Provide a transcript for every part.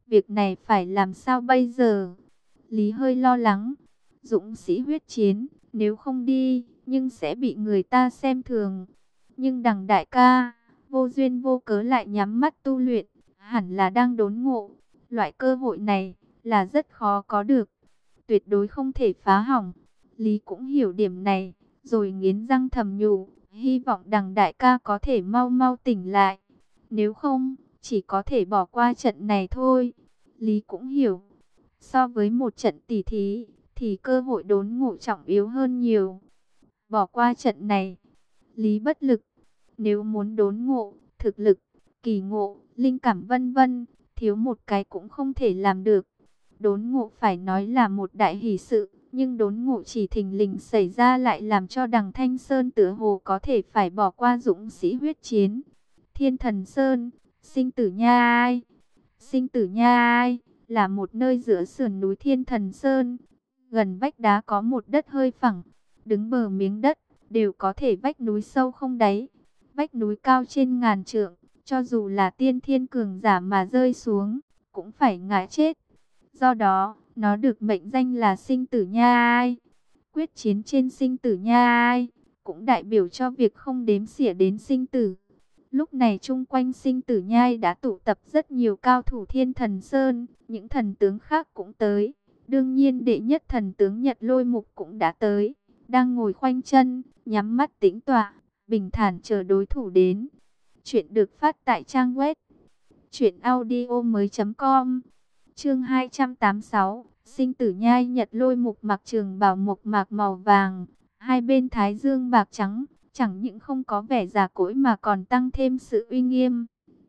Việc này phải làm sao bây giờ? Lý hơi lo lắng. Dũng sĩ huyết chiến, nếu không đi, nhưng sẽ bị người ta xem thường. Nhưng đằng đại ca, vô duyên vô cớ lại nhắm mắt tu luyện, hẳn là đang đốn ngộ. Loại cơ hội này là rất khó có được, tuyệt đối không thể phá hỏng. Lý cũng hiểu điểm này, rồi nghiến răng thầm nhủ, hy vọng đằng đại ca có thể mau mau tỉnh lại. Nếu không, chỉ có thể bỏ qua trận này thôi. Lý cũng hiểu, so với một trận tỉ thí, thì cơ hội đốn ngộ trọng yếu hơn nhiều. Bỏ qua trận này, Lý bất lực. Nếu muốn đốn ngộ, thực lực, kỳ ngộ, linh cảm vân vân, thiếu một cái cũng không thể làm được. Đốn ngộ phải nói là một đại hỷ sự, nhưng đốn ngộ chỉ thình lình xảy ra lại làm cho đằng Thanh Sơn tựa hồ có thể phải bỏ qua dũng sĩ huyết chiến. Thiên Thần Sơn, sinh tử nha ai? Sinh tử nha ai là một nơi giữa sườn núi Thiên Thần Sơn. Gần vách đá có một đất hơi phẳng, đứng bờ miếng đất, đều có thể vách núi sâu không đáy. Vách núi cao trên ngàn trượng, cho dù là tiên thiên cường giả mà rơi xuống, cũng phải ngã chết. Do đó, nó được mệnh danh là sinh tử nha ai. Quyết chiến trên sinh tử nha ai, cũng đại biểu cho việc không đếm xỉa đến sinh tử. Lúc này chung quanh sinh tử nhai đã tụ tập rất nhiều cao thủ Thiên Thần Sơn, những thần tướng khác cũng tới. Đương nhiên đệ nhất thần tướng Nhật Lôi Mục cũng đã tới, đang ngồi khoanh chân, nhắm mắt tĩnh tọa, bình thản chờ đối thủ đến. Chuyện được phát tại trang web truyệnaudiomoi.com. Chương 286, sinh tử nhai. Nhật Lôi Mục mặc trường bào mộc mạc màu vàng, hai bên thái dương bạc trắng, chẳng những không có vẻ già cỗi mà còn tăng thêm sự uy nghiêm.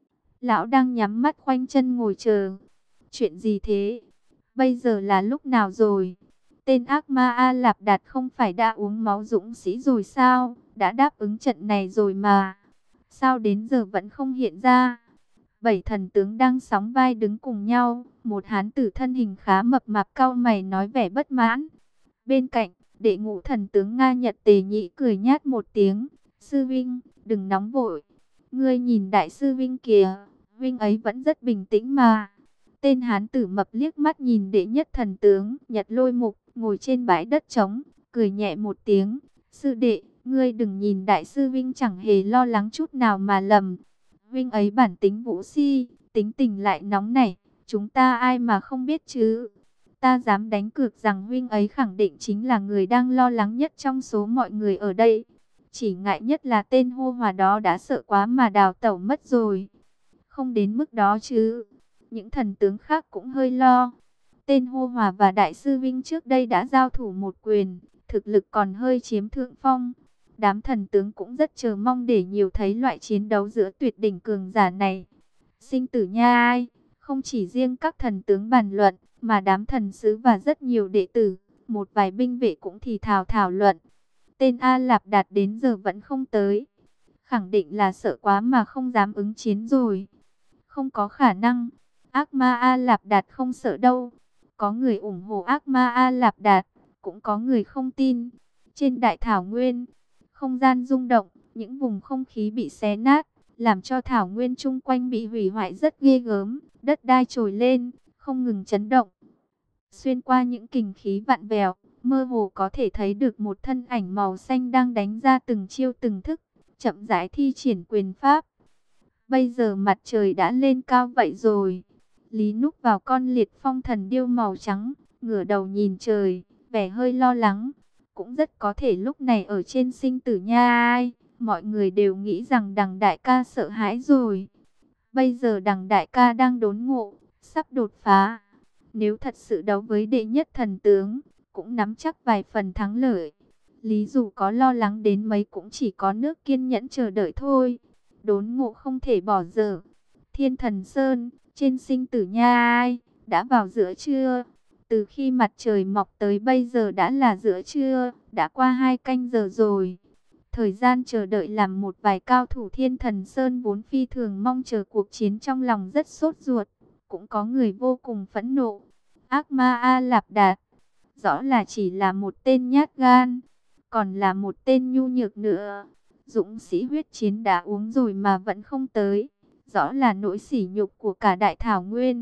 Lão đang nhắm mắt khoanh chân ngồi chờ. Chuyện gì thế? Bây giờ là lúc nào rồi? Tên ác ma A Lạp Đạt không phải đã uống máu dũng sĩ rồi sao? Đã đáp ứng trận này rồi mà. Sao đến giờ vẫn không hiện ra? Bảy thần tướng đang sóng vai đứng cùng nhau. Một hán tử thân hình khá mập mạp cau mày nói vẻ bất mãn. Bên cạnh, đệ ngũ thần tướng Nga Nhật Tề Nhĩ cười nhát một tiếng. Sư Vinh, đừng nóng vội. Ngươi nhìn đại sư Vinh kìa, Vinh ấy vẫn rất bình tĩnh mà. Tên hán tử mập liếc mắt nhìn đệ nhất thần tướng Nhật Lôi Mục ngồi trên bãi đất trống, cười nhẹ một tiếng. Sư đệ, ngươi đừng nhìn đại sư Vinh chẳng hề lo lắng chút nào mà lầm. Vinh ấy bản tính vũ si, tính tình lại nóng nảy, chúng ta ai mà không biết chứ. Ta dám đánh cược rằng huynh ấy khẳng định chính là người đang lo lắng nhất trong số mọi người ở đây. Chỉ ngại nhất là tên hô hòa đó đã sợ quá mà đào tẩu mất rồi. Không đến mức đó chứ. Những thần tướng khác cũng hơi lo. Tên hô hòa và đại sư Vinh trước đây đã giao thủ một quyền, thực lực còn hơi chiếm thượng phong. Đám thần tướng cũng rất chờ mong để nhiều thấy loại chiến đấu giữa tuyệt đỉnh cường giả này. Sinh tử nha ai, không chỉ riêng các thần tướng bàn luận, mà đám thần sứ và rất nhiều đệ tử, một vài binh vệ cũng thì thảo luận. Tên A Lạp Đạt đến giờ vẫn không tới, khẳng định là sợ quá mà không dám ứng chiến rồi. Không có khả năng, ác ma A Lạp Đạt không sợ đâu. Có người ủng hộ ác ma A Lạp Đạt, cũng có người không tin. Trên đại thảo nguyên, không gian rung động, những vùng không khí bị xé nát, làm cho thảo nguyên chung quanh bị hủy hoại rất ghê gớm, đất đai trồi lên, không ngừng chấn động. Xuyên qua những kình khí vặn vẹo, mơ hồ có thể thấy được một thân ảnh màu xanh đang đánh ra từng chiêu từng thức, chậm rãi thi triển quyền pháp. Bây giờ mặt trời đã lên cao vậy rồi. Lý núp vào con liệt phong thần điêu màu trắng, ngửa đầu nhìn trời, vẻ hơi lo lắng. Cũng rất có thể lúc này ở trên sinh tử nha ai, mọi người đều nghĩ rằng đằng đại ca sợ hãi rồi. Bây giờ đằng đại ca đang đốn ngộ, sắp đột phá. Nếu thật sự đấu với đệ nhất thần tướng, cũng nắm chắc vài phần thắng lợi. Lý dù có lo lắng đến mấy cũng chỉ có nước kiên nhẫn chờ đợi thôi. Đốn ngộ không thể bỏ dở. Thiên Thần Sơn, trên sinh tử nha ai, đã vào giữa trưa. Từ khi mặt trời mọc tới bây giờ đã là giữa trưa, đã qua 2 canh giờ rồi. Thời gian chờ đợi làm một vài cao thủ Thiên Thần Sơn vốn phi thường mong chờ cuộc chiến trong lòng rất sốt ruột. Cũng có người vô cùng phẫn nộ. Ác ma A Lạp Đạt, rõ là chỉ là một tên nhát gan, còn là một tên nhu nhược nữa. Dũng sĩ huyết chiến đã uống rồi mà vẫn không tới, rõ là nỗi sỉ nhục của cả đại thảo nguyên.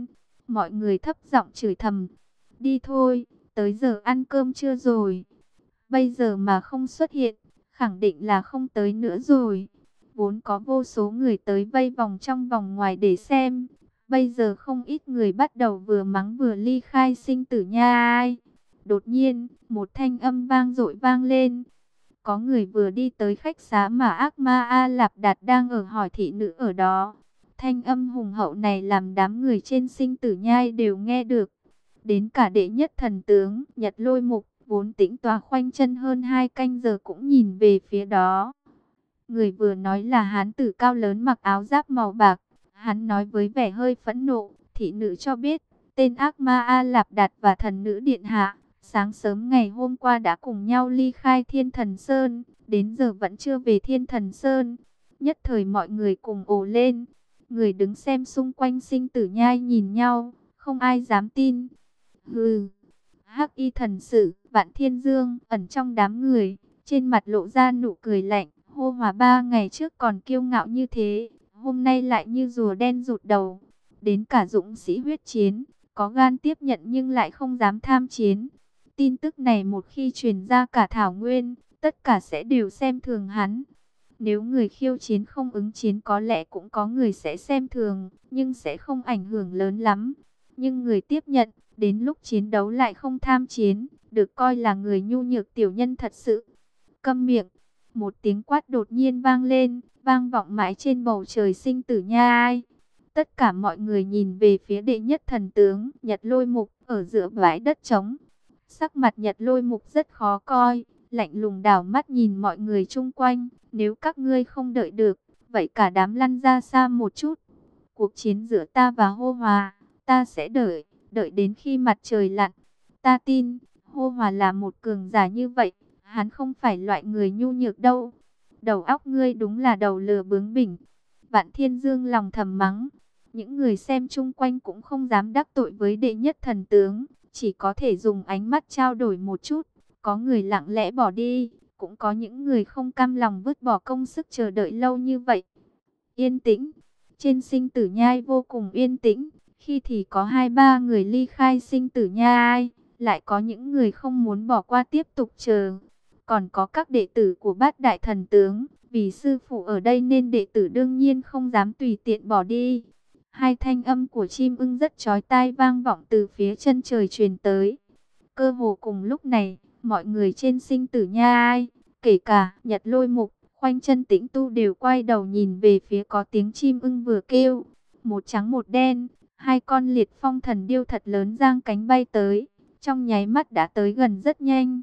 Mọi người thấp giọng chửi thầm. Đi thôi, tới giờ ăn cơm trưa rồi. Bây giờ mà không xuất hiện, khẳng định là không tới nữa rồi. Vốn có vô số người tới vây vòng trong vòng ngoài để xem. Bây giờ không ít người bắt đầu vừa mắng vừa ly khai sinh tử nha ai. Đột nhiên, một thanh âm vang dội vang lên. Có người vừa đi tới khách xá mà ác ma A Lạp Đạt đang ở hỏi thị nữ ở đó. Thanh âm hùng hậu này làm đám người trên sinh tử nhai đều nghe được. Đến cả đệ nhất thần tướng Nhật Lôi Mục vốn tĩnh tọa khoanh chân hơn 2 canh giờ cũng nhìn về phía đó. Người vừa nói là hán tử cao lớn mặc áo giáp màu bạc. Hắn nói với vẻ hơi phẫn nộ. Thị nữ cho biết tên ác ma A Lạp Đạt và thần nữ điện hạ sáng sớm ngày hôm qua đã cùng nhau ly khai Thiên Thần Sơn, đến giờ vẫn chưa về Thiên Thần Sơn. Nhất thời mọi người cùng ồ lên. Người đứng xem xung quanh sinh tử nhai nhìn nhau, không ai dám tin. Hừ, Hắc Y thần sử, Vạn Thiên Dương ẩn trong đám người, trên mặt lộ ra nụ cười lạnh. Hô Hòa 3 ngày trước còn kiêu ngạo như thế, hôm nay lại như rùa đen rụt đầu. Đến cả dũng sĩ huyết chiến, có gan tiếp nhận nhưng lại không dám tham chiến. Tin tức này một khi truyền ra cả Thảo Nguyên, tất cả sẽ đều xem thường hắn. Nếu người khiêu chiến không ứng chiến có lẽ cũng có người sẽ xem thường, nhưng sẽ không ảnh hưởng lớn lắm. Nhưng người tiếp nhận, đến lúc chiến đấu lại không tham chiến, được coi là người nhu nhược tiểu nhân thật sự. Câm miệng, một tiếng quát đột nhiên vang lên, vang vọng mãi trên bầu trời sinh tử nha ai. Tất cả mọi người nhìn về phía đệ nhất thần tướng Nhật Lôi Mục ở giữa bãi đất trống. Sắc mặt Nhật Lôi Mục rất khó coi, lạnh lùng đảo mắt nhìn mọi người chung quanh. Nếu các ngươi không đợi được, vậy cả đám lăn ra xa một chút. Cuộc chiến giữa ta và Hô Hòa, ta sẽ đợi, đợi đến khi mặt trời lặn. Ta tin, Hô Hòa là một cường giả như vậy, hắn không phải loại người nhu nhược đâu. Đầu óc ngươi đúng là đầu lừa bướng bỉnh. Vạn Thiên Dương lòng thầm mắng. Những người xem chung quanh cũng không dám đắc tội với đệ nhất thần tướng, chỉ có thể dùng ánh mắt trao đổi một chút. Có người lặng lẽ bỏ đi, cũng có những người không cam lòng vứt bỏ công sức chờ đợi lâu như vậy. Yên tĩnh, trên sinh tử nhai vô cùng yên tĩnh, khi thì có 2-3 người ly khai sinh tử nhai, lại có những người không muốn bỏ qua tiếp tục chờ. Còn có các đệ tử của Bát Đại Thần Tướng, vì sư phụ ở đây nên đệ tử đương nhiên không dám tùy tiện bỏ đi. Hai thanh âm của chim ưng rất chói tai vang vọng từ phía chân trời truyền tới. Cơ hồ cùng lúc này, mọi người trên sinh tử nhai, kể cả Nhật Lôi Mục, khoanh chân tĩnh tu đều quay đầu nhìn về phía có tiếng chim ưng vừa kêu. Một trắng một đen, hai con liệt phong thần điêu thật lớn giang cánh bay tới, trong nháy mắt đã tới gần rất nhanh.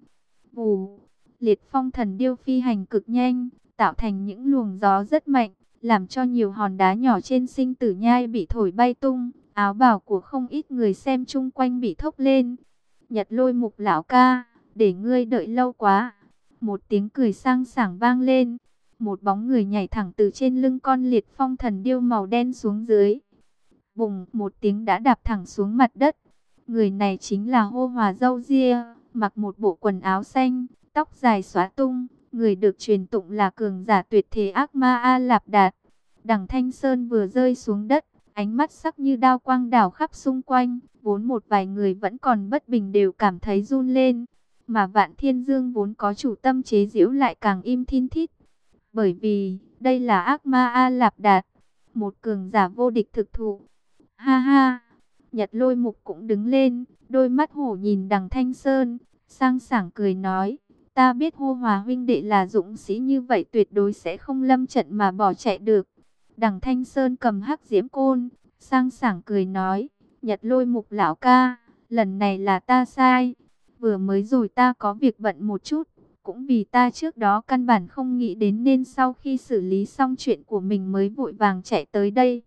Vù, liệt phong thần điêu phi hành cực nhanh, tạo thành những luồng gió rất mạnh, làm cho nhiều hòn đá nhỏ trên sinh tử nhai bị thổi bay tung, áo bào của không ít người xem chung quanh bị thốc lên. Nhật Lôi Mục lão ca, để ngươi đợi lâu quá. Một tiếng cười sang sảng vang lên, một bóng người nhảy thẳng từ trên lưng con liệt phong thần điêu màu đen xuống dưới. Bùng, một tiếng đã đạp thẳng xuống mặt đất. Người này chính là Hô Hòa râu ria, mặc một bộ quần áo xanh, tóc dài xóa tung, người được truyền tụng là cường giả tuyệt thế ác ma A Lạp Đạt. Đằng Thanh Sơn vừa rơi xuống đất, ánh mắt sắc như đao quang đảo khắp xung quanh, vốn một vài người vẫn còn bất bình đều cảm thấy run lên, mà Vạn Thiên Dương vốn có chủ tâm chế giễu lại càng im thin thít, bởi vì đây là ác ma A Lạp Đạt, một cường giả vô địch thực thụ. Ha ha, Nhật Lôi Mục cũng đứng lên, đôi mắt hổ nhìn đằng Thanh Sơn, sang sảng cười nói, ta biết Hô Hòa huynh đệ là dũng sĩ như vậy tuyệt đối sẽ không lâm trận mà bỏ chạy được. Đằng Thanh Sơn cầm hắc diễm côn, sang sảng cười nói, Nhật Lôi Mục lão ca, lần này là ta sai. Vừa mới rồi ta có việc bận một chút, cũng vì ta trước đó căn bản không nghĩ đến nên sau khi xử lý xong chuyện của mình mới vội vàng chạy tới đây.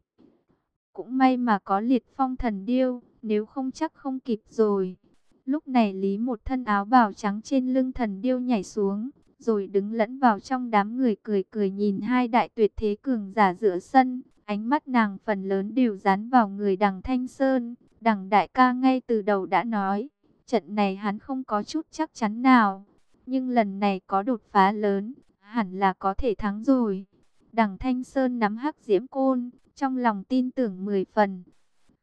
Cũng may mà có liệt phong thần điêu, nếu không chắc không kịp rồi. Lúc này Lý một thân áo bào trắng trên lưng thần điêu nhảy xuống, rồi đứng lẫn vào trong đám người cười cười nhìn hai đại tuyệt thế cường giả giữa sân. Ánh mắt nàng phần lớn đều dán vào người đằng Thanh Sơn. Đằng đại ca ngay từ đầu đã nói, trận này hắn không có chút chắc chắn nào. Nhưng lần này có đột phá lớn, hẳn là có thể thắng rồi. Đằng Thanh Sơn nắm hắc diễm côn, trong lòng tin tưởng 10 phần.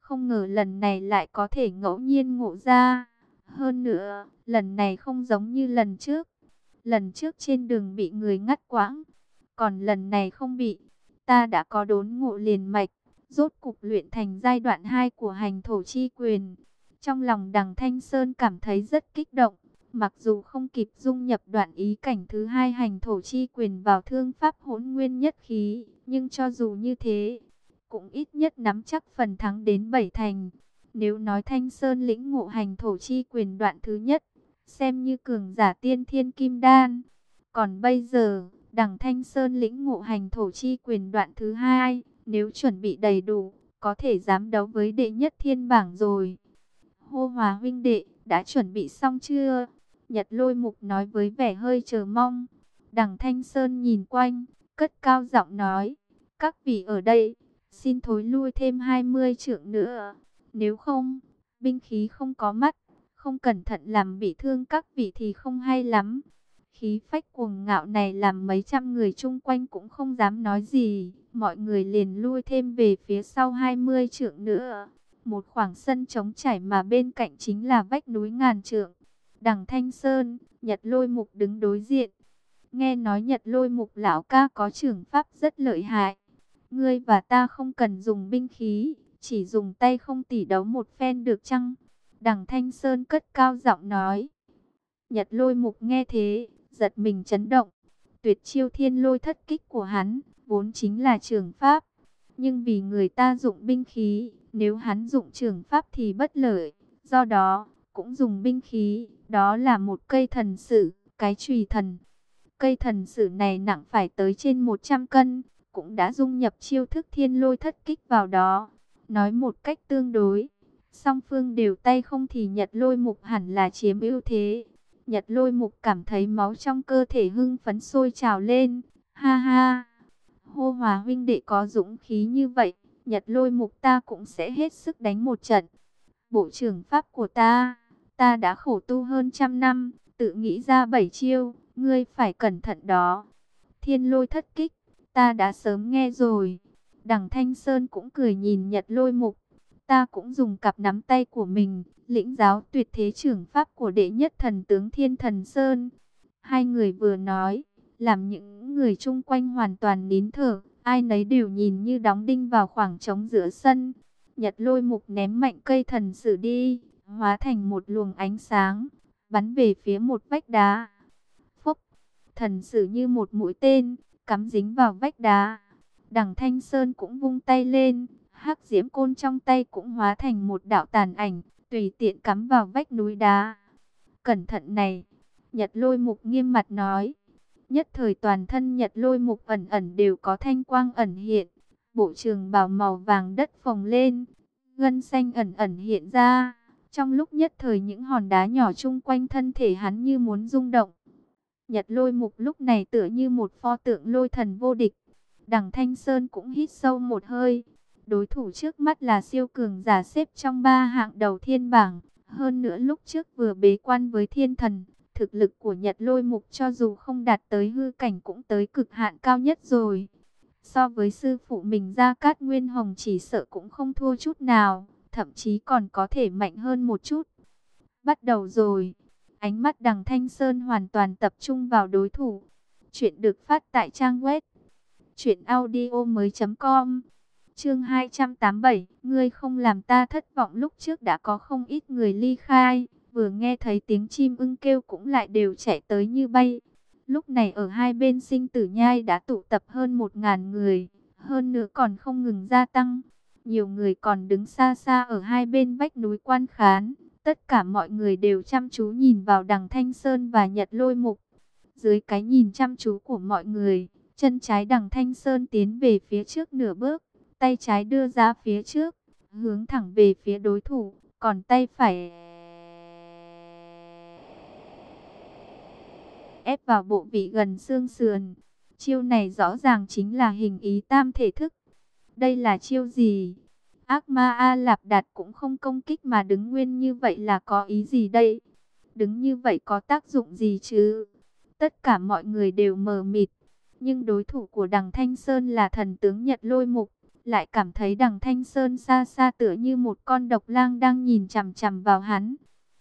Không ngờ lần này lại có thể ngẫu nhiên ngộ ra. Hơn nữa, lần này không giống như lần trước. Lần trước trên đường bị người ngắt quãng, còn lần này không bị. Ta đã có đốn ngộ liền mạch, rốt cục luyện thành giai đoạn 2 của hành thổ chi quyền. Trong lòng Đằng Thanh Sơn cảm thấy rất kích động. Mặc dù không kịp dung nhập đoạn ý cảnh thứ 2 hành thổ chi quyền vào thương pháp hỗn nguyên nhất khí, nhưng cho dù như thế, cũng ít nhất nắm chắc phần thắng đến 7 thành. Nếu nói Thanh Sơn lĩnh ngộ hành thổ chi quyền đoạn thứ nhất, xem như cường giả tiên thiên kim đan. Còn bây giờ, Đằng Thanh Sơn lĩnh ngộ hành thổ chi quyền đoạn thứ 2, nếu chuẩn bị đầy đủ, có thể dám đấu với đệ nhất thiên bảng rồi. Hô Hòa huynh đệ, đã chuẩn bị xong chưa? Nhật Lôi Mục nói với vẻ hơi chờ mong. Đằng Thanh Sơn nhìn quanh, cất cao giọng nói, các vị ở đây, xin thối lui thêm 20 trượng nữa. Nếu không, binh khí không có mắt, không cẩn thận làm bị thương các vị thì không hay lắm. Khí phách cuồng ngạo này làm mấy trăm người chung quanh cũng không dám nói gì. Mọi người liền lui thêm về phía sau 20 trượng nữa. Một khoảng sân trống trải mà bên cạnh chính là vách núi ngàn trượng. Đằng Thanh Sơn, Nhật Lôi Mục đứng đối diện. Nghe nói Nhật Lôi Mục lão ca có chưởng pháp rất lợi hại. Ngươi và ta không cần dùng binh khí, chỉ dùng tay không tỉ đấu một phen được chăng? Đằng Thanh Sơn cất cao giọng nói. Nhật Lôi Mục nghe thế, giật mình chấn động. Tuyệt chiêu thiên lôi thất kích của hắn, vốn chính là chưởng pháp. Nhưng vì người ta dụng binh khí, nếu hắn dụng chưởng pháp thì bất lợi. Do đó, cũng dùng binh khí, đó là một cây thần sử, cái chùy thần. Cây thần sử này nặng phải tới trên 100 cân, cũng đã dung nhập chiêu thức thiên lôi thất kích vào đó. Nói một cách tương đối, song phương đều tay không thì Nhật Lôi Mục hẳn là chiếm ưu thế. Nhật Lôi Mục cảm thấy máu trong cơ thể hưng phấn sôi trào lên. Ha ha! Hô Hòa huynh đệ có dũng khí như vậy, Nhật Lôi Mục ta cũng sẽ hết sức đánh một trận. Bộ trưởng pháp của ta đã khổ tu hơn trăm năm, tự nghĩ ra 7 chiêu, ngươi phải cẩn thận đó. Thiên lôi thất kích, ta đã sớm nghe rồi. Đằng Thanh Sơn cũng cười nhìn Nhật Lôi Mục. Ta cũng dùng cặp nắm tay của mình, lĩnh giáo tuyệt thế trưởng pháp của đệ nhất thần tướng Thiên Thần Sơn. Hai người vừa nói, làm những người chung quanh hoàn toàn nín thở, ai nấy đều nhìn như đóng đinh vào khoảng trống giữa sân. Nhật Lôi Mục ném mạnh cây thần sử đi, hóa thành một luồng ánh sáng, bắn về phía một vách đá. Phốc, thần sử như một mũi tên, cắm dính vào vách đá. Đằng Thanh Sơn cũng vung tay lên, hắc diễm côn trong tay cũng hóa thành một đạo tàn ảnh, tùy tiện cắm vào vách núi đá. Cẩn thận này, Nhật Lôi Mục nghiêm mặt nói. Nhất thời toàn thân Nhật Lôi Mục ẩn ẩn đều có thanh quang ẩn hiện. Bộ trường bào màu vàng đất phồng lên, gân xanh ẩn ẩn hiện ra. Trong lúc nhất thời những hòn đá nhỏ chung quanh thân thể hắn như muốn rung động. Nhật Lôi Mục lúc này tựa như một pho tượng lôi thần vô địch. Đằng Thanh Sơn cũng hít sâu một hơi. Đối thủ trước mắt là siêu cường giả xếp trong 3 hạng đầu thiên bảng. Hơn nữa lúc trước vừa bế quan với thiên thần, thực lực của Nhật Lôi Mục cho dù không đạt tới hư cảnh cũng tới cực hạn cao nhất rồi. So với sư phụ mình Gia Cát Nguyên Hồng chỉ sợ cũng không thua chút nào, thậm chí còn có thể mạnh hơn một chút. Bắt đầu rồi. Ánh mắt Đằng Thanh Sơn hoàn toàn tập trung vào đối thủ. Chuyện được phát tại trang web truyệnaudiomoi.com. Chương 287, ngươi không làm ta thất vọng. Lúc trước đã có không ít người ly khai, vừa nghe thấy tiếng chim ưng kêu cũng lại đều chạy tới như bay. Lúc này ở hai bên Sinh Tử Nhai đã tụ tập hơn 1000 người, hơn nữa còn không ngừng gia tăng. Nhiều người còn đứng xa xa ở hai bên vách núi quan khán. Tất cả mọi người đều chăm chú nhìn vào Đằng Thanh Sơn và Nhật Lôi Mục. Dưới cái nhìn chăm chú của mọi người, chân trái Đằng Thanh Sơn tiến về phía trước nửa bước, tay trái đưa ra phía trước, hướng thẳng về phía đối thủ, còn tay phải ép vào bộ vị gần xương sườn. Chiêu này rõ ràng chính là hình ý tam thể thức. Đây là chiêu gì? Ác Ma A Lạp Đạt cũng không công kích mà đứng nguyên như vậy là có ý gì đây? Đứng như vậy có tác dụng gì chứ? Tất cả mọi người đều mờ mịt. Nhưng đối thủ của Đằng Thanh Sơn là thần tướng Nhật Lôi Mục. lại cảm thấy đằng Thanh Sơn xa xa tựa như một con độc lang đang nhìn chằm chằm vào hắn.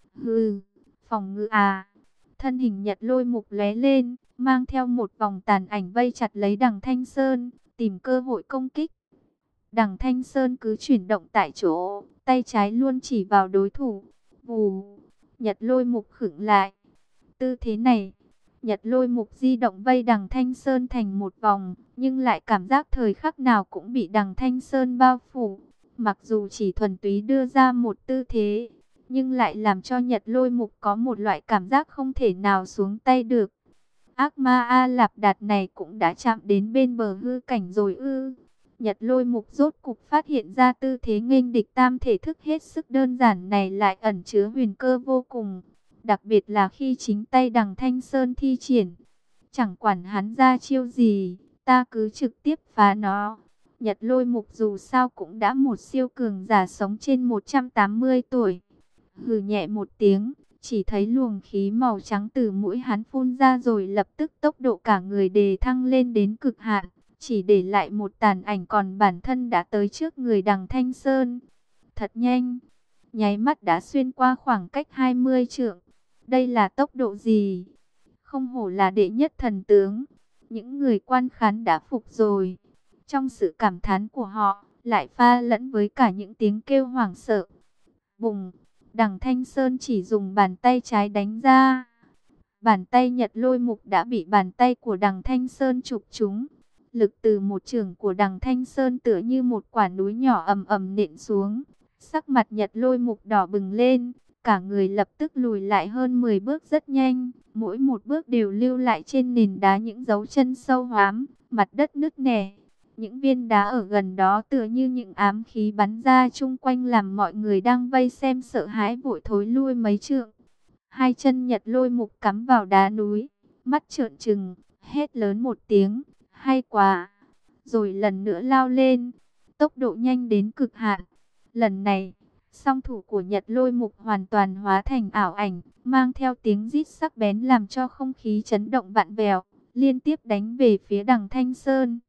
Hừ, phòng ngự à. Thân hình Nhật Lôi Mục lóe lên, mang theo một vòng tàn ảnh vây chặt lấy đằng Thanh Sơn, tìm cơ hội công kích. Đằng Thanh Sơn cứ chuyển động tại chỗ, tay trái luôn chỉ vào đối thủ. Vù, Nhật Lôi Mục khựng lại. Tư thế này, Nhật Lôi Mục di động vây đằng Thanh Sơn thành một vòng, nhưng lại cảm giác thời khắc nào cũng bị đằng Thanh Sơn bao phủ. Mặc dù chỉ thuần túy đưa ra một tư thế, nhưng lại làm cho Nhật Lôi Mục có một loại cảm giác không thể nào xuống tay được. Ác ma A Lạp Đạt này cũng đã chạm đến bên bờ hư cảnh rồi ư? Nhật Lôi Mục rốt cục phát hiện ra tư thế nghênh địch tam thể thức hết sức đơn giản này lại ẩn chứa huyền cơ vô cùng. Đặc biệt là khi chính tay đằng Thanh Sơn thi triển. Chẳng quản hắn ra chiêu gì, ta cứ trực tiếp phá nó. Nhật Lôi Mục dù sao cũng đã một siêu cường giả sống trên 180 tuổi. Hừ nhẹ một tiếng, chỉ thấy luồng khí màu trắng từ mũi hắn phun ra rồi lập tức tốc độ cả người đề thăng lên đến cực hạn. Chỉ để lại một tàn ảnh còn bản thân đã tới trước người đằng Thanh Sơn. Thật nhanh, nháy mắt đã xuyên qua khoảng cách 20 trượng. Đây là tốc độ gì? Không hổ là đệ nhất thần tướng. Những người quan khán đã phục rồi. Trong sự cảm thán của họ, lại pha lẫn với cả những tiếng kêu hoảng sợ. Bùng, đằng Thanh Sơn chỉ dùng bàn tay trái đánh ra. Bàn tay Nhật Lôi Mục đã bị bàn tay của đằng Thanh Sơn chụp trúng. Lực từ một chưởng của đằng Thanh Sơn tựa như một quả núi nhỏ ầm ầm nện xuống. Sắc mặt Nhật Lôi Mục đỏ bừng lên, cả người lập tức lùi lại hơn 10 bước rất nhanh. Mỗi một bước đều lưu lại trên nền đá những dấu chân sâu hoắm, mặt đất nứt nẻ. Những viên đá ở gần đó tựa như những ám khí bắn ra chung quanh làm mọi người đang vây xem sợ hãi vội thối lui mấy trượng. Hai chân Nhật Lôi Mục cắm vào đá núi, mắt trợn trừng, hét lớn một tiếng. Hay quá, rồi lần nữa lao lên, tốc độ nhanh đến cực hạn. Lần này, song thủ của Nhật Lôi Mục hoàn toàn hóa thành ảo ảnh, mang theo tiếng rít sắc bén làm cho không khí chấn động vạn vẹo, liên tiếp đánh về phía đằng Thanh Sơn.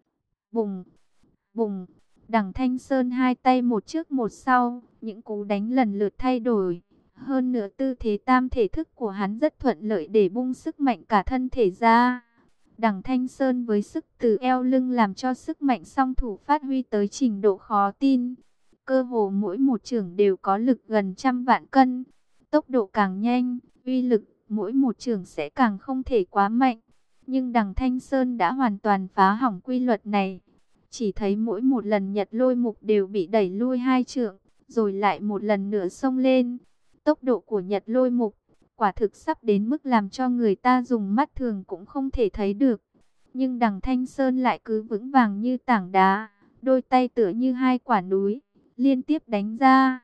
Bùng, bùng, đằng Thanh Sơn hai tay một trước một sau, những cú đánh lần lượt thay đổi. Hơn nữa tư thế tam thể thức của hắn rất thuận lợi để bung sức mạnh cả thân thể ra. Đằng Thanh Sơn với sức từ eo lưng làm cho sức mạnh song thủ phát huy tới trình độ khó tin. Cơ hồ mỗi một chưởng đều có lực gần 100 vạn cân. Tốc độ càng nhanh, uy lực mỗi một chưởng sẽ càng không thể quá mạnh. Nhưng đằng Thanh Sơn đã hoàn toàn phá hỏng quy luật này. Chỉ thấy mỗi một lần Nhật Lôi Mục đều bị đẩy lui 2 trượng, rồi lại một lần nữa xông lên. Tốc độ của Nhật Lôi Mục quả thực sắp đến mức làm cho người ta dùng mắt thường cũng không thể thấy được. Nhưng đằng Thanh Sơn lại cứ vững vàng như tảng đá, đôi tay tựa như hai quả núi, liên tiếp đánh ra.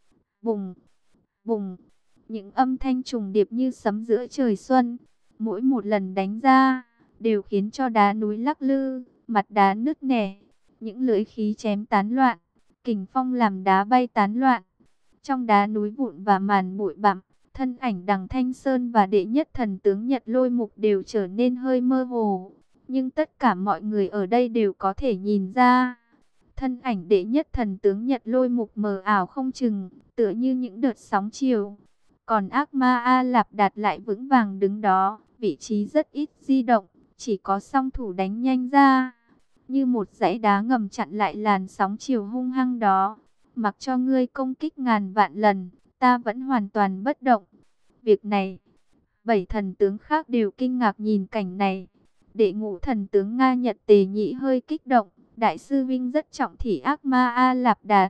Bùng, bùng, những âm thanh trùng điệp như sấm giữa trời xuân. Mỗi một lần đánh ra, đều khiến cho đá núi lắc lư, mặt đá nứt nẻ. Những lưỡi khí chém tán loạn, kình phong làm đá bay tán loạn. Trong đá núi vụn và màn bụi bặm, thân ảnh đằng Thanh Sơn và đệ nhất thần tướng Nhật Lôi Mục đều trở nên hơi mơ hồ. Nhưng tất cả mọi người ở đây đều có thể nhìn ra. Thân ảnh đệ nhất thần tướng Nhật Lôi Mục mờ ảo không chừng, tựa như những đợt sóng chiều. Còn ác ma A Lạp Đạt lại vững vàng đứng đó, vị trí rất ít di động, chỉ có song thủ đánh nhanh ra. Như một dãy đá ngầm chặn lại làn sóng chiều hung hăng đó. Mặc cho ngươi công kích ngàn vạn lần, ta vẫn hoàn toàn bất động. Việc này, 7 thần tướng khác đều kinh ngạc nhìn cảnh này. Đệ ngũ thần tướng Nga Nhật Tề Nhĩ hơi kích động. Đại sư Vinh rất trọng thị ác ma A Lạp Đạt.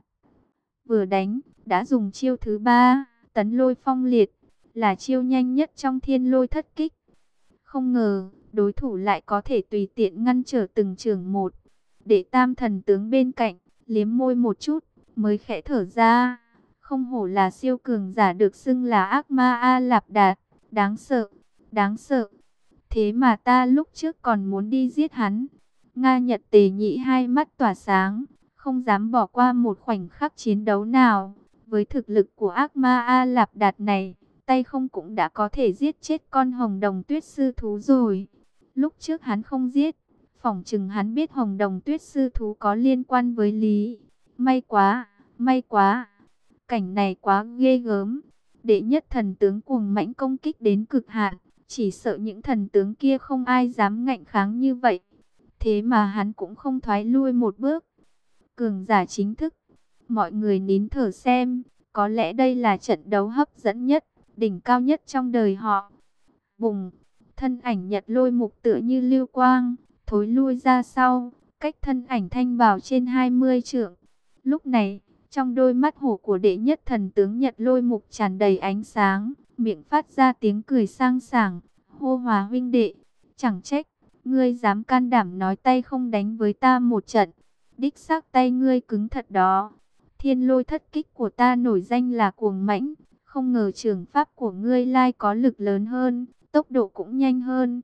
Vừa đánh, đã dùng chiêu thứ 3, tấn lôi phong liệt, là chiêu nhanh nhất trong thiên lôi thất kích. Không ngờ, đối thủ lại có thể tùy tiện ngăn trở từng chưởng một. Đệ tam thần tướng bên cạnh, liếm môi một chút, mới khẽ thở ra. Không hổ là siêu cường giả được xưng là ác ma A Lạp Đạt. Đáng sợ, đáng sợ. Thế mà ta lúc trước còn muốn đi giết hắn. Nga Nhật Tề Nhĩ hai mắt tỏa sáng, không dám bỏ qua một khoảnh khắc chiến đấu nào. Với thực lực của ác ma A Lạp Đạt này, tay không cũng đã có thể giết chết con hồng đồng tuyết sư thú rồi. Lúc trước hắn không giết, phỏng chừng hắn biết Hồng Đồng Tuyết sư thú có liên quan với Lý. May quá, may quá. Cảnh này quá ghê gớm. Đệ nhất thần tướng cuồng mãnh công kích đến cực hạn, chỉ sợ những thần tướng kia không ai dám ngạnh kháng như vậy. Thế mà hắn cũng không thoái lui một bước. Cường giả chính thức. Mọi người nín thở xem, có lẽ đây là trận đấu hấp dẫn nhất, đỉnh cao nhất trong đời họ. Bùng, thân ảnh Nhật Lôi Mục tựa như lưu quang, thối lui ra sau, cách thân ảnh Thanh Bào trên 20 trượng. Lúc này, trong đôi mắt hổ của đệ nhất thần tướng Nhật Lôi Mục tràn đầy ánh sáng, miệng phát ra tiếng cười sang sảng, hô Hòa huynh đệ, chẳng trách, ngươi dám can đảm nói tay không đánh với ta một trận. Đích xác tay ngươi cứng thật đó. Thiên Lôi thất kích của ta nổi danh là cuồng mãnh, không ngờ trường pháp của ngươi lai có lực lớn hơn, tốc độ cũng nhanh hơn.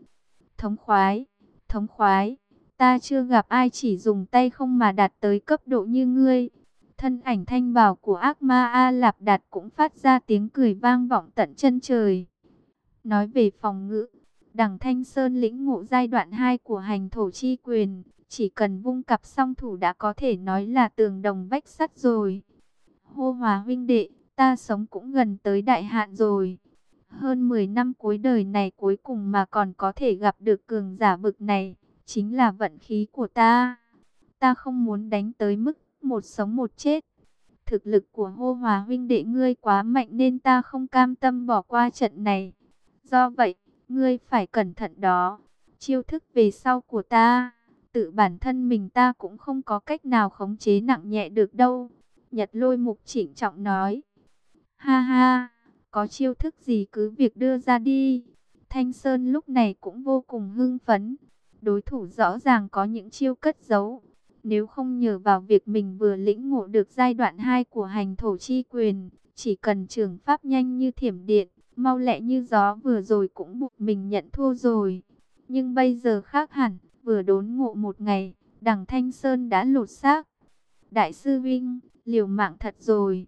Thống khoái, ta chưa gặp ai chỉ dùng tay không mà đạt tới cấp độ như ngươi. Thân ảnh Thanh Bào của ác ma A Lạp Đạt cũng phát ra tiếng cười vang vọng tận chân trời. Nói về phòng ngự, Đằng Thanh Sơn lĩnh ngộ giai đoạn 2 của hành thổ chi quyền, chỉ cần vung cặp song thủ đã có thể nói là tường đồng vách sắt rồi. Hô Hòa huynh đệ, ta sống cũng gần tới đại hạn rồi. Hơn 10 năm cuối đời này cuối cùng mà còn có thể gặp được cường giả bực này, chính là vận khí của ta. Ta không muốn đánh tới mức một sống một chết. Thực lực của Hô Hòa huynh đệ ngươi quá mạnh nên ta không cam tâm bỏ qua trận này. Do vậy, ngươi phải cẩn thận đó. Chiêu thức về sau của ta, tự bản thân mình ta cũng không có cách nào khống chế nặng nhẹ được đâu. Nhật Lôi Mục trịnh trọng nói. Ha ha, có chiêu thức gì cứ việc đưa ra đi. Thanh Sơn lúc này cũng vô cùng hưng phấn. Đối thủ rõ ràng có những chiêu cất giấu. Nếu không nhờ vào việc mình vừa lĩnh ngộ được giai đoạn 2 của hành thổ chi quyền, chỉ cần trường pháp nhanh như thiểm điện, mau lẹ như gió vừa rồi cũng buộc mình nhận thua rồi. Nhưng bây giờ khác hẳn, vừa đốn ngộ một ngày, Đằng Thanh Sơn đã lột xác. Đại sư Vinh, liều mạng thật rồi.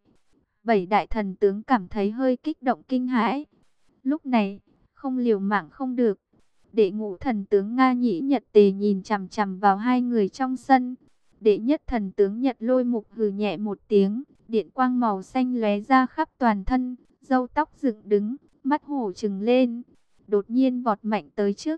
7 đại thần tướng cảm thấy hơi kích động kinh hãi. Lúc này, không liều mạng không được. Đệ ngũ thần tướng Nga Nhĩ Nhật Tề nhìn chằm chằm vào hai người trong sân. Đệ nhất thần tướng Nhật Lôi Mục hừ nhẹ một tiếng, điện quang màu xanh lóe ra khắp toàn thân, râu tóc dựng đứng, mắt hổ trừng lên, đột nhiên vọt mạnh tới trước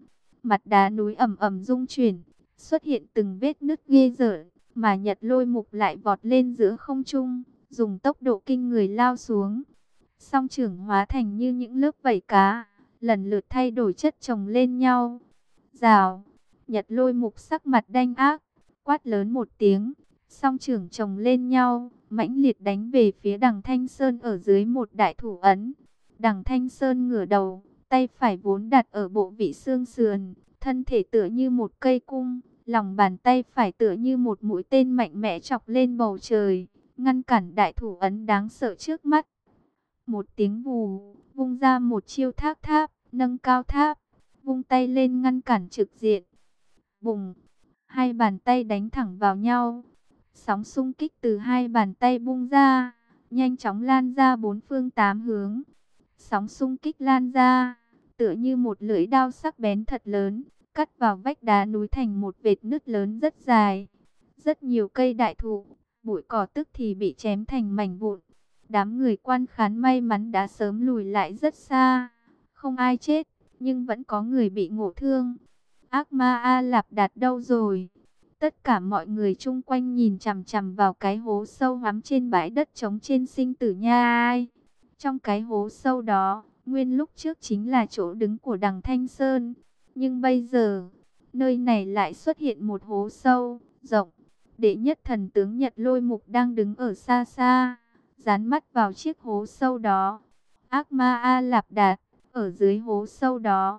mặt đá núi ầm ầm rung chuyển, xuất hiện từng vết nứt ghê rợn, mà Nhật Lôi Mục lại vọt lên giữa không trung, dùng tốc độ kinh người lao xuống. Song trưởng hóa thành như những lớp vảy cá, lần lượt thay đổi chất chồng lên nhau. Rào, Nhật Lôi Mục sắc mặt đanh ác, quát lớn một tiếng, song trưởng chồng lên nhau, mãnh liệt đánh về phía Đằng Thanh Sơn ở dưới một đại thủ ấn. Đằng Thanh Sơn ngửa đầu, tay phải vốn đặt ở bộ vị xương sườn, thân thể tựa như một cây cung, lòng bàn tay phải tựa như một mũi tên mạnh mẽ chọc lên bầu trời, ngăn cản đại thủ ấn đáng sợ trước mắt. Một tiếng vù, vung ra một chiêu thác tháp, nâng cao tháp, vung tay lên ngăn cản trực diện. Bùng, hai bàn tay đánh thẳng vào nhau. Sóng xung kích từ hai bàn tay bung ra, nhanh chóng lan ra bốn phương tám hướng. Sóng xung kích lan ra, tựa như một lưỡi đao sắc bén thật lớn, cắt vào vách đá núi thành một vệt nứt lớn rất dài. Rất nhiều cây đại thụ, bụi cỏ tức thì bị chém thành mảnh vụn. Đám người quan khán may mắn đã sớm lùi lại rất xa. Không ai chết, nhưng vẫn có người bị ngộ thương. Ác ma A Lạp Đạt đâu rồi? Tất cả mọi người chung quanh nhìn chằm chằm vào cái hố sâu hoắm trên bãi đất trống trên Sinh Tử Nhai. Trong cái hố sâu đó, nguyên lúc trước chính là chỗ đứng của Đằng Thanh Sơn. Nhưng bây giờ, nơi này lại xuất hiện một hố sâu, rộng. Đệ nhất thần tướng Nhật Lôi Mục đang đứng ở xa xa, dán mắt vào chiếc hố sâu đó. Ác ma A Lạp Đạt, ở dưới hố sâu đó.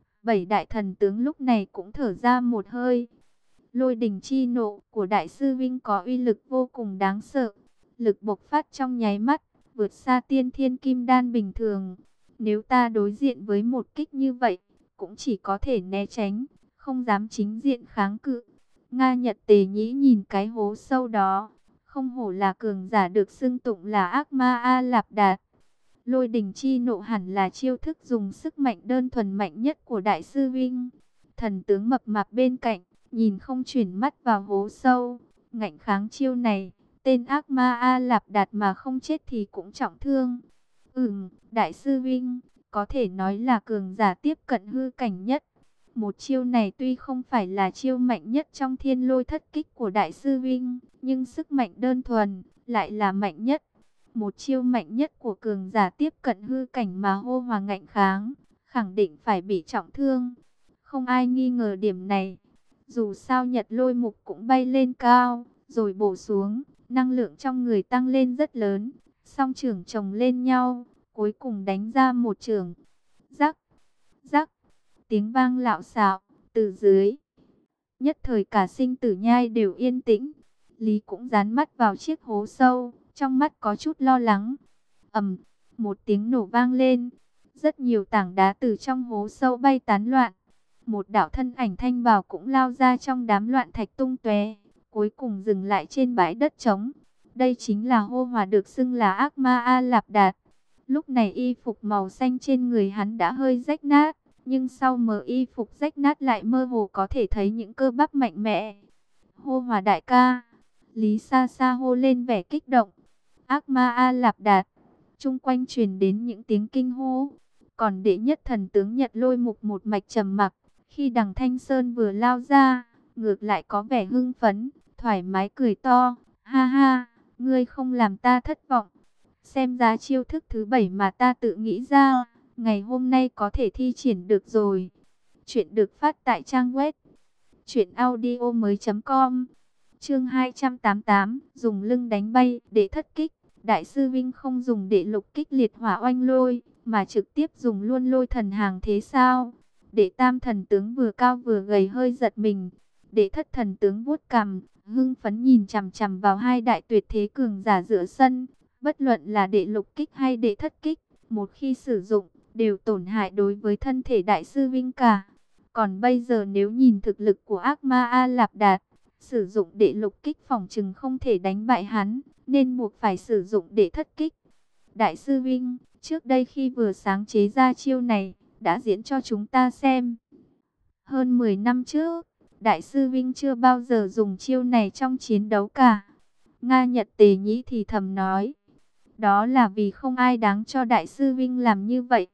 7 đại thần tướng lúc này cũng thở ra một hơi. Lôi đình chi nộ của Đại sư Vinh có uy lực vô cùng đáng sợ. Lực bộc phát trong nháy mắt, vượt xa tiên thiên kim đan bình thường. Nếu ta đối diện với một kích như vậy, cũng chỉ có thể né tránh, không dám chính diện kháng cự. Nga Nhật Tề Nhĩ nhìn cái hố sâu đó, không hổ là cường giả được xưng tụng là ác ma A Lạp Đạt. Lôi đình chi nộ hẳn là chiêu thức dùng sức mạnh đơn thuần mạnh nhất của Đại sư Vinh. thần tướng mập mạp bên cạnh, nhìn không chuyển mắt vào hố sâu, ngạnh kháng chiêu này. Tên ác ma A Lạp Đạt mà không chết thì cũng trọng thương. Đại sư Vinh, có thể nói là cường giả tiếp cận hư cảnh nhất. Một chiêu này tuy không phải là chiêu mạnh nhất trong thiên lôi thất kích của Đại sư Vinh, nhưng sức mạnh đơn thuần lại là mạnh nhất. Một chiêu mạnh nhất của cường giả tiếp cận hư cảnh mà hô hòa ngạnh kháng, khẳng định phải bị trọng thương. Không ai nghi ngờ điểm này. Dù sao Nhật Lôi Mục cũng bay lên cao, rồi bổ xuống, năng lượng trong người tăng lên rất lớn. Song chưởng chồng lên nhau, cuối cùng đánh ra một chưởng. Rắc, rắc, tiếng vang lạo xạo, từ dưới. Nhất thời cả Sinh Tử Nhai đều yên tĩnh. Lý cũng dán mắt vào chiếc hố sâu, trong mắt có chút lo lắng. Ầm, một tiếng nổ vang lên. Rất nhiều tảng đá từ trong hố sâu bay tán loạn. Một đạo thân ảnh thanh bào cũng lao ra trong đám loạn thạch tung tóe, cuối cùng dừng lại trên bãi đất trống. Đây chính là hô hòa được xưng là ác ma A Lạp Đạt. Lúc này y phục màu xanh trên người hắn đã hơi rách nát, nhưng sau mớ y phục rách nát lại mơ hồ có thể thấy những cơ bắp mạnh mẽ. Hô hòa đại ca, Lý xa xa hô lên vẻ kích động. Ác ma A Lạp Đạt. Chung quanh truyền đến những tiếng kinh hô. Còn đệ nhất thần tướng Nhật Lôi Mục một mạch trầm mặc. Khi đằng Thanh Sơn vừa lao ra, ngược lại có vẻ hưng phấn, thoải mái cười to. Ha ha, ngươi không làm ta thất vọng. Xem ra chiêu thức thứ 7 mà ta tự nghĩ ra, ngày hôm nay có thể thi triển được rồi. Chuyện được phát tại trang web truyệnaudiomoi.com. Chương 288, dùng lưng đánh bay, đệ thất kích. Đại sư Vinh không dùng đệ lục kích liệt hỏa oanh lôi, mà trực tiếp dùng luôn lôi thần hàng thế sao? Đệ tam thần tướng vừa cao vừa gầy hơi giật mình. Đệ thất thần tướng vuốt cằm, hưng phấn nhìn chằm chằm vào hai đại tuyệt thế cường giả giữa sân. Bất luận là đệ lục kích hay đệ thất kích, một khi sử dụng, đều tổn hại đối với thân thể đại sư Vinh cả. Còn bây giờ nếu nhìn thực lực của ác ma A Lạp Đạt, sử dụng đệ lục kích phòng chừng không thể đánh bại hắn, nên buộc phải sử dụng đệ thất kích. Đại sư Vinh, trước đây khi vừa sáng chế ra chiêu này, đã diễn cho chúng ta xem. Hơn 10 năm trước, Đại sư Vinh chưa bao giờ dùng chiêu này trong chiến đấu cả. Nga Nhật Tề Nhĩ thì thầm nói. Đó là vì không ai đáng cho Đại sư Vinh làm như vậy.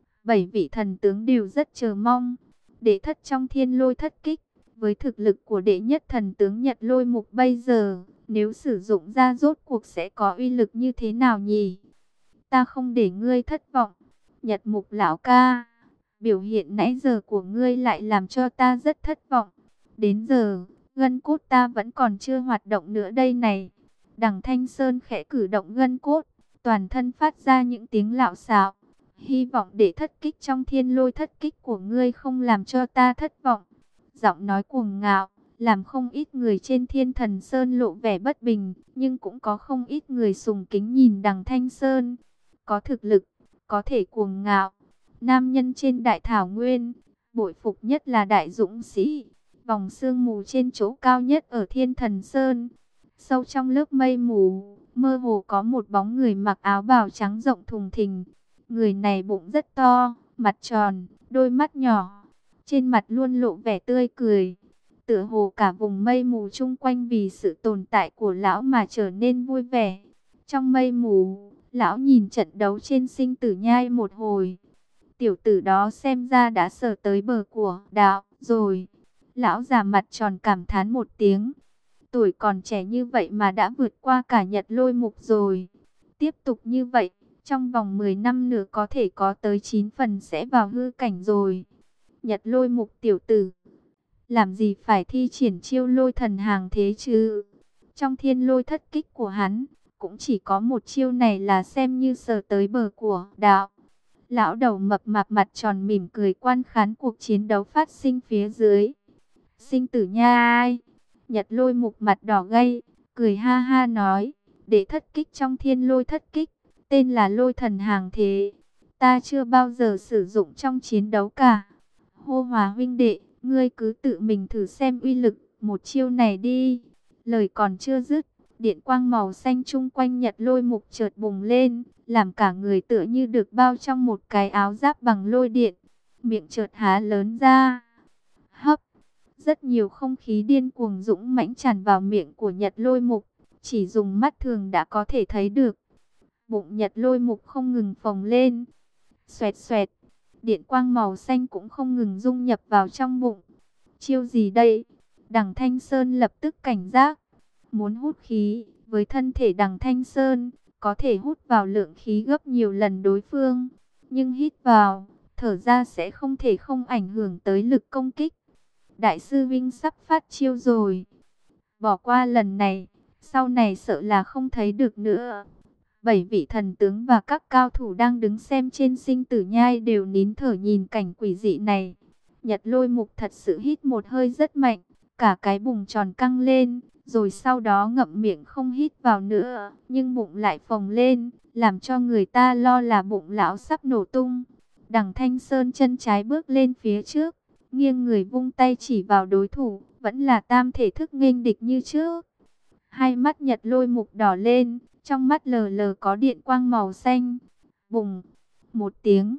7 vị thần tướng đều rất chờ mong. Đệ thất trong thiên lôi thất kích, với thực lực của đệ nhất thần tướng Nhật Lôi Mục bây giờ, nếu sử dụng ra rốt cuộc sẽ có uy lực như thế nào nhỉ? Ta không để ngươi thất vọng, Nhật Mục lão ca. Biểu hiện nãy giờ của ngươi lại làm cho ta rất thất vọng. Đến giờ, gân cốt ta vẫn còn chưa hoạt động nữa đây này. Đằng Thanh Sơn khẽ cử động gân cốt, toàn thân phát ra những tiếng lạo xạo. Hy vọng để thất kích trong thiên lôi thất kích của ngươi không làm cho ta thất vọng. Giọng nói cuồng ngạo, làm không ít người trên Thiên Thần Sơn lộ vẻ bất bình, nhưng cũng có không ít người sùng kính nhìn đằng Thanh Sơn. Có thực lực, có thể cuồng ngạo. Nam nhân trên đại thảo nguyên, bội phục nhất là đại dũng sĩ. Vòng sương mù trên chỗ cao nhất ở Thiên Thần Sơn. Sâu trong lớp mây mù, mơ hồ có một bóng người mặc áo bào trắng rộng thùng thình. Người này bụng rất to, mặt tròn, đôi mắt nhỏ. Trên mặt luôn lộ vẻ tươi cười. Tựa hồ cả vùng mây mù chung quanh vì sự tồn tại của lão mà trở nên vui vẻ. Trong mây mù, lão nhìn trận đấu trên Sinh Tử Nhai một hồi. Tiểu tử đó xem ra đã sờ tới bờ của đạo rồi. Lão già mặt tròn cảm thán một tiếng. Tuổi còn trẻ như vậy mà đã vượt qua cả Nhật Lôi Mục rồi. Tiếp tục như vậy, trong vòng 10 năm nữa có thể có tới 9 phần sẽ vào hư cảnh rồi. Nhật Lôi Mục tiểu tử, làm gì phải thi triển chiêu lôi thần hàng thế chứ? Trong thiên lôi thất kích của hắn, cũng chỉ có một chiêu này là xem như sờ tới bờ của đạo. Lão đầu mập mạp mặt tròn mỉm cười quan khán cuộc chiến đấu phát sinh phía dưới. Sinh Tử Nhai. Nhật Lôi Mục mặt đỏ gay, cười ha ha nói, để thất kích trong thiên lôi thất kích, tên là lôi thần hàng thế. Ta chưa bao giờ sử dụng trong chiến đấu cả. Hô Hòa huynh đệ, ngươi cứ tự mình thử xem uy lực một chiêu này đi. Lời còn chưa dứt, điện quang màu xanh chung quanh Nhật Lôi Mục chợt bùng lên, làm cả người tựa như được bao trong một cái áo giáp bằng lôi điện. Miệng chợt há lớn ra. Rất nhiều không khí điên cuồng dũng mãnh tràn vào miệng của Nhật Lôi Mục, chỉ dùng mắt thường đã có thể thấy được. Bụng Nhật Lôi Mục không ngừng phồng lên, xoẹt xoẹt, điện quang màu xanh cũng không ngừng dung nhập vào trong bụng. Chiêu gì đây? Đằng Thanh Sơn lập tức cảnh giác, muốn hút khí. Với thân thể Đằng Thanh Sơn, có thể hút vào lượng khí gấp nhiều lần đối phương, nhưng hít vào, thở ra sẽ không thể không ảnh hưởng tới lực công kích. Đại sư Vinh sắp phát chiêu rồi. Bỏ qua lần này, sau này sợ là không thấy được nữa. 7 vị thần tướng và các cao thủ đang đứng xem trên sinh tử nhai đều nín thở nhìn cảnh quỷ dị này. Nhật Lôi Mục thật sự hít một hơi rất mạnh, cả cái bụng tròn căng lên, rồi sau đó ngậm miệng không hít vào nữa, nhưng bụng lại phồng lên, làm cho người ta lo là bụng lão sắp nổ tung. Đằng Thanh Sơn chân trái bước lên phía trước, nghiêng người vung tay chỉ vào đối thủ, vẫn là tam thể thức nghênh địch như trước. Hai mắt Nhật Lôi Mục đỏ lên, trong mắt lờ lờ có điện quang màu xanh. Bùng, một tiếng,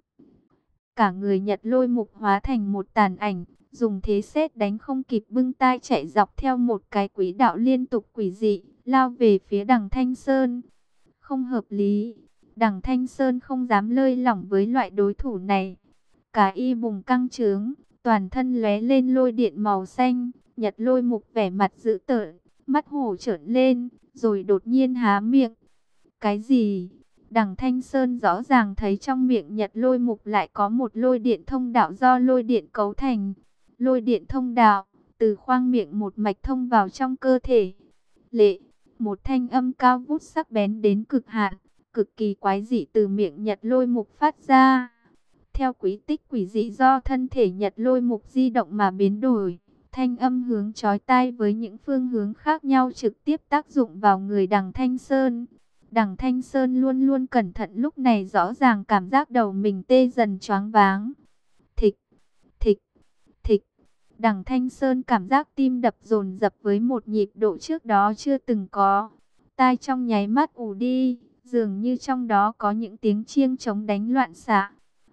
cả người Nhật Lôi Mục hóa thành một tàn ảnh, dùng thế sét đánh không kịp bưng tai chạy dọc theo một cái quỹ đạo liên tục quỷ dị, lao về phía Đằng Thanh Sơn. Không hợp lý, Đằng Thanh Sơn không dám lơi lỏng với loại đối thủ này. Cả y bùng căng trướng, toàn thân lóe lên lôi điện màu xanh. Nhật Lôi Mục vẻ mặt dữ tợn, mắt hổ trợn lên, rồi đột nhiên há miệng. Cái gì? Đằng Thanh Sơn rõ ràng thấy trong miệng Nhật Lôi Mục lại có một lôi điện thông đạo do lôi điện cấu thành. Lôi điện thông đạo, từ khoang miệng một mạch thông vào trong cơ thể. Lệ, một thanh âm cao vút sắc bén đến cực hạn, cực kỳ quái dị từ miệng Nhật Lôi Mục phát ra. Theo quy tích quỷ dị do thân thể Nhật Lôi Mục di động mà biến đổi, thanh âm hướng chói tai với những phương hướng khác nhau trực tiếp tác dụng vào người Đằng Thanh Sơn. Đằng Thanh Sơn luôn luôn cẩn thận, lúc này rõ ràng cảm giác đầu mình tê dần choáng váng. Thịch, thịch, thịch. Đằng Thanh Sơn cảm giác tim đập dồn dập với một nhịp độ trước đó chưa từng có. Tai trong nháy mắt ù đi, dường như trong đó có những tiếng chiêng trống đánh loạn xạ.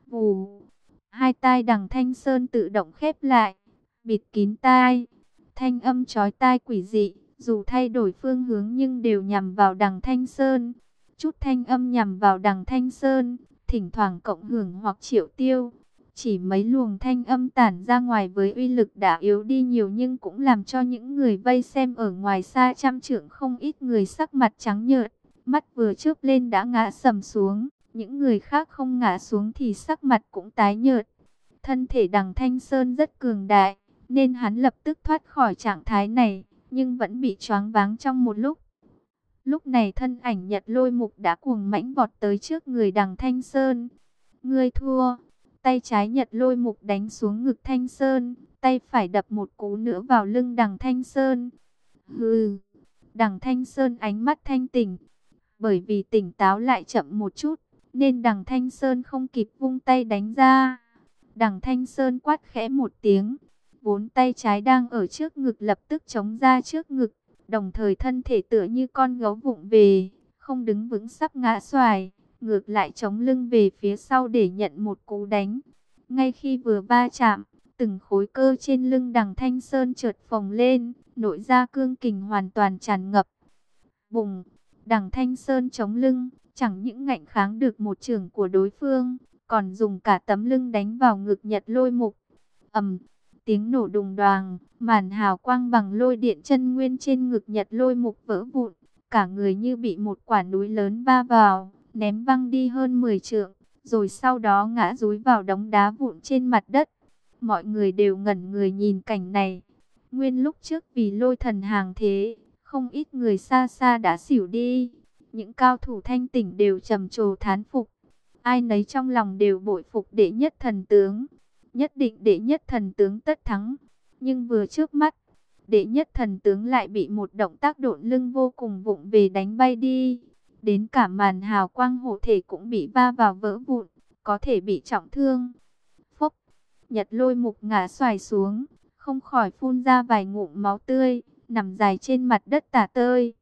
Vù. Hai tai Đằng Thanh Sơn tự động khép lại, bịt kín tai. Thanh âm chói tai quỷ dị, dù thay đổi phương hướng nhưng đều nhằm vào Đằng Thanh Sơn. Chút thanh âm nhằm vào Đằng Thanh Sơn, thỉnh thoảng cộng hưởng hoặc triệu tiêu. Chỉ mấy luồng thanh âm tản ra ngoài với uy lực đã yếu đi nhiều, nhưng cũng làm cho những người vây xem ở ngoài xa trăm trượng không ít người sắc mặt trắng nhợt, mắt vừa chớp lên đã ngã sầm xuống. Những người khác không ngã xuống thì sắc mặt cũng tái nhợt. Thân thể Đằng Thanh Sơn rất cường đại, nên hắn lập tức thoát khỏi trạng thái này, nhưng vẫn bị choáng váng trong một lúc. Lúc này thân ảnh Nhật Lôi Mục đã cuồng mãnh vọt tới trước người Đằng Thanh Sơn. Ngươi thua. Tay trái Nhật Lôi Mục đánh xuống ngực Thanh Sơn, tay phải đập một cú nữa vào lưng Đằng Thanh Sơn. Hừ. Đằng Thanh Sơn ánh mắt thanh tỉnh, bởi vì tỉnh táo lại chậm một chút, nên Đằng Thanh Sơn không kịp vung tay đánh ra. Đằng Thanh Sơn quát khẽ một tiếng, vốn tay trái đang ở trước ngực lập tức chống ra trước ngực, đồng thời thân thể tựa như con gấu vụng về, không đứng vững sắp ngã xoài, ngược lại chống lưng về phía sau để nhận một cú đánh. Ngay khi vừa va chạm, từng khối cơ trên lưng Đằng Thanh Sơn chợt phồng lên, nội ra cương kình hoàn toàn tràn ngập. Bùng! Đằng Thanh Sơn chống lưng, chẳng những ngạnh kháng được một chưởng của đối phương, còn dùng cả tấm lưng đánh vào ngực Nhật Lôi Mục. Ầm! Tiếng nổ đùng đoàng, màn hào quang bằng lôi điện chân nguyên trên ngực Nhật Lôi Mục vỡ vụn, cả người như bị một quả núi lớn va vào, ném văng đi hơn 10 trượng, rồi sau đó ngã dúi vào đống đá vụn trên mặt đất. Mọi người đều ngẩn người nhìn cảnh này. Nguyên lúc trước vì lôi thần hàng thế, không ít người xa xa đã xỉu đi. Những cao thủ thanh tỉnh đều trầm trồ thán phục. Ai nấy trong lòng đều bội phục đệ nhất thần tướng. Nhất định đệ nhất thần tướng tất thắng. Nhưng vừa trước mắt, đệ nhất thần tướng lại bị một động tác độn lưng vô cùng vụng về đánh bay đi. Đến cả màn hào quang hộ thể cũng bị va vào vỡ vụn, có thể bị trọng thương. Phốc, Nhật Lôi Mục ngã xoài xuống, không khỏi phun ra vài ngụm máu tươi, nằm dài trên mặt đất tả tơi.